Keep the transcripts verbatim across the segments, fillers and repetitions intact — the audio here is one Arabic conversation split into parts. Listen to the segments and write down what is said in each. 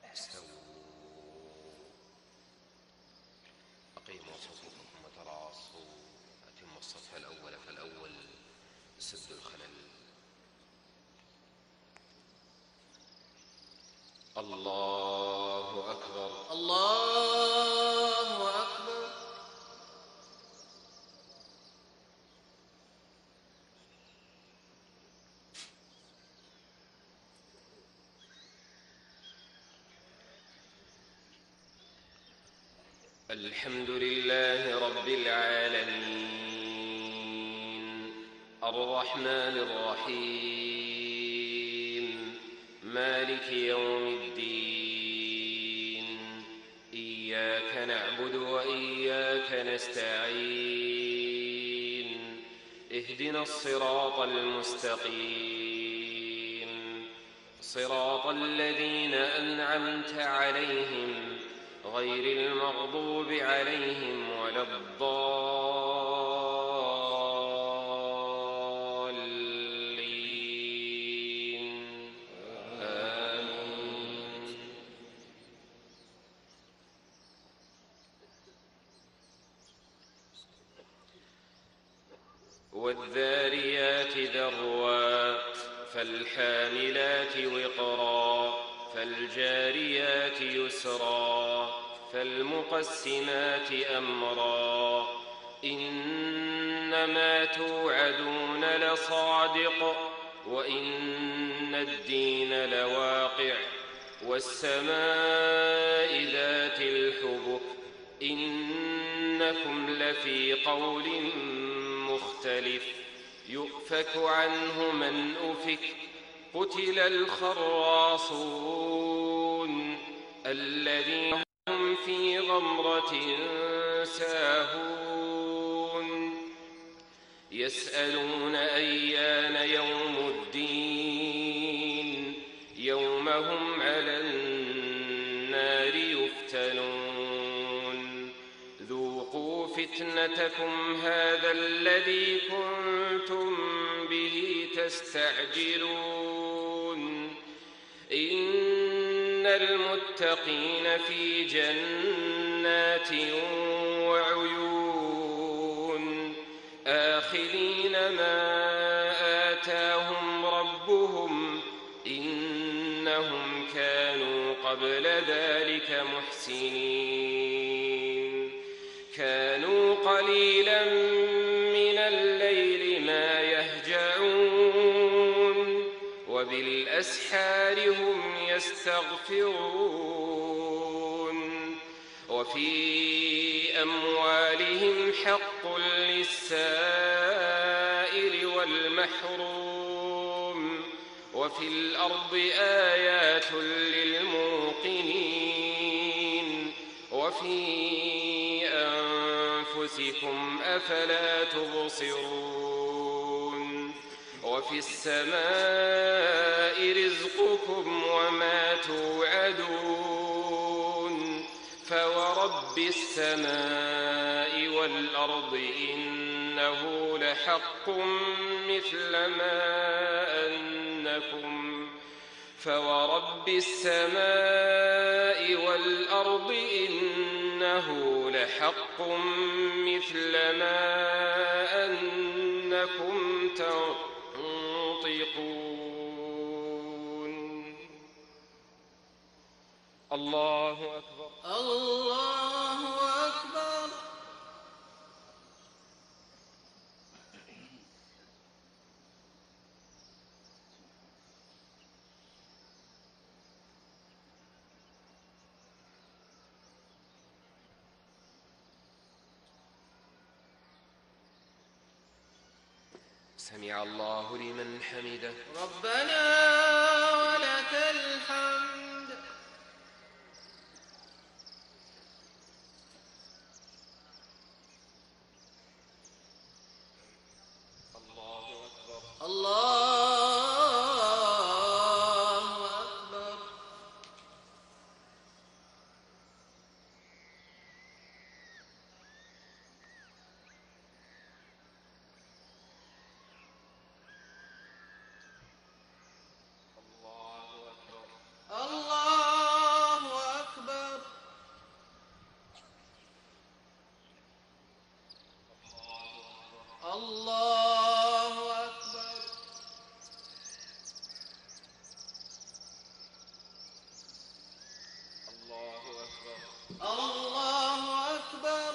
استووا. أقيموا صفوفكم وتراصوا. أتموا الصف الأول فالأول. سدوا الخلل. الله أكبر. الله أكبر. الحمد لله رب العالمين الرحمن الرحيم مالك يوم الدين. إياك نعبد وإياك نستعين. اهدنا الصراط المستقيم صراط الذين أنعمت عليهم غير المغضوب عليهم ولا الضالين. آمين. والذاريات ذروا فالحاملات وقرا فالجاريات يسرا فالمقسمات أمرا. إنما توعدون لصادق وإن الدين لواقع. والسماء ذات الحبك إنكم لفي قول مختلف. يؤفك عنه من أفك. قتل الخراصون الذين هم في غمرة ساهون. يسألون أيان يوم الدين يوم هم على النار يفتنون. ذوقوا فتنتكم هذا الذي كنتم به تستعجلون. إن المتقين في جنات وعيون آخذين ما آتاهم ربهم إنهم كانوا قبل ذلك محسنين. كانوا قليلا من الليل ما يهجعون وبالأسحار هم يستغفرون. وفي أموالهم حق للسائل والمحروم. وفي الأرض آيات للموقنين. وفي أنفسكم أفلا تبصرون. وفي السماء رزقكم وما توعدون. فورب السماء والأرض إنه لحق مثل ما أنكم فورب السماء والأرض إنه لحق مثل ما أنكم تنطقون. الله أكبر. الله أكبر. سمع الله لمن حمده. ربنا ولك الحمد. الله أكبر. الله أكبر. الله أكبر.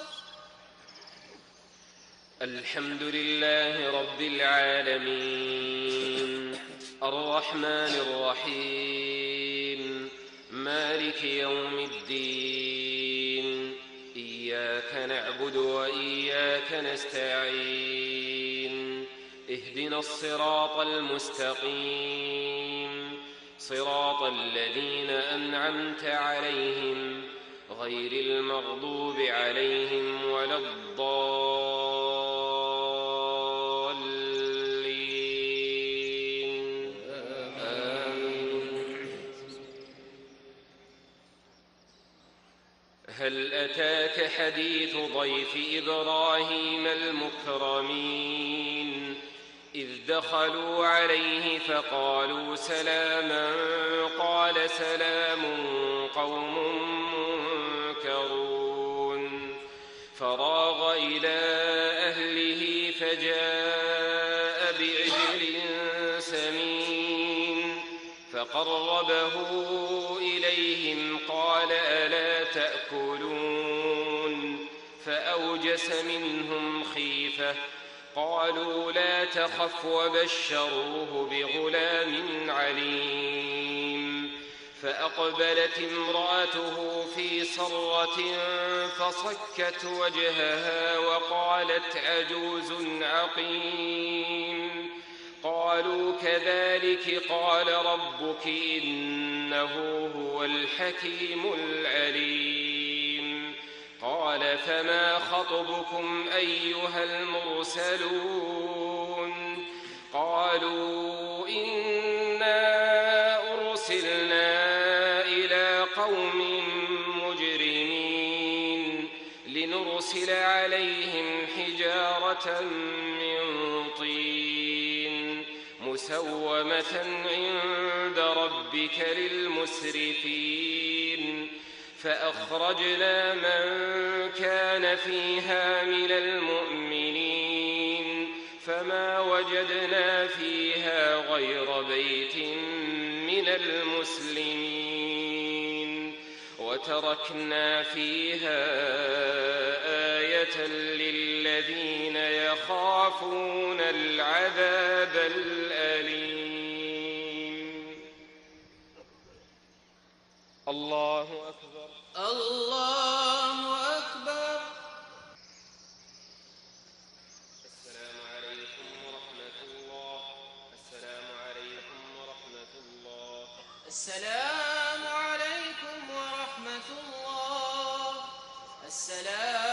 الحمد لله رب العالمين الرحمن الرحيم مالك يوم الدين إياك نعبد وإياك نستعين اهدنا الصراط المستقيم صراط الذين أنعمت عليهم غير المغضوب عليهم ولا الضالين آمين. هل أتاك حديث ضيف إبراهيم المكرمين إذ دخلوا عليه فقالوا سلاما قال سلام قوم منكرون فراغ إلى أهله فجاء بعجل سمين فقربه إليهم قال ألا تأكلون فأوجس منهم خيفة قالوا لا تخف وبشروه بغلام عليم فأقبلت امرأته في صرة فصكت وجهها وقالت عجوز عقيم قالوا كذلك قال ربك إنه هو الحكيم العليم قال فما خطبكم أيها المرسلون قالوا إنا أرسلنا إلى قوم مجرمين لنرسل عليهم حجارة من طين مسومة عند ربك للمسرفين فأخرجنا من كان فيها من المؤمنين فما وجدنا فيها غير بيت من المسلمين وتركنا فيها آية للذين يخافون العذاب الأليم. الله أكبر. الله أكبر. السلام عليكم ورحمة الله. السلام عليكم ورحمة الله. السلام عليكم ورحمة الله. السلام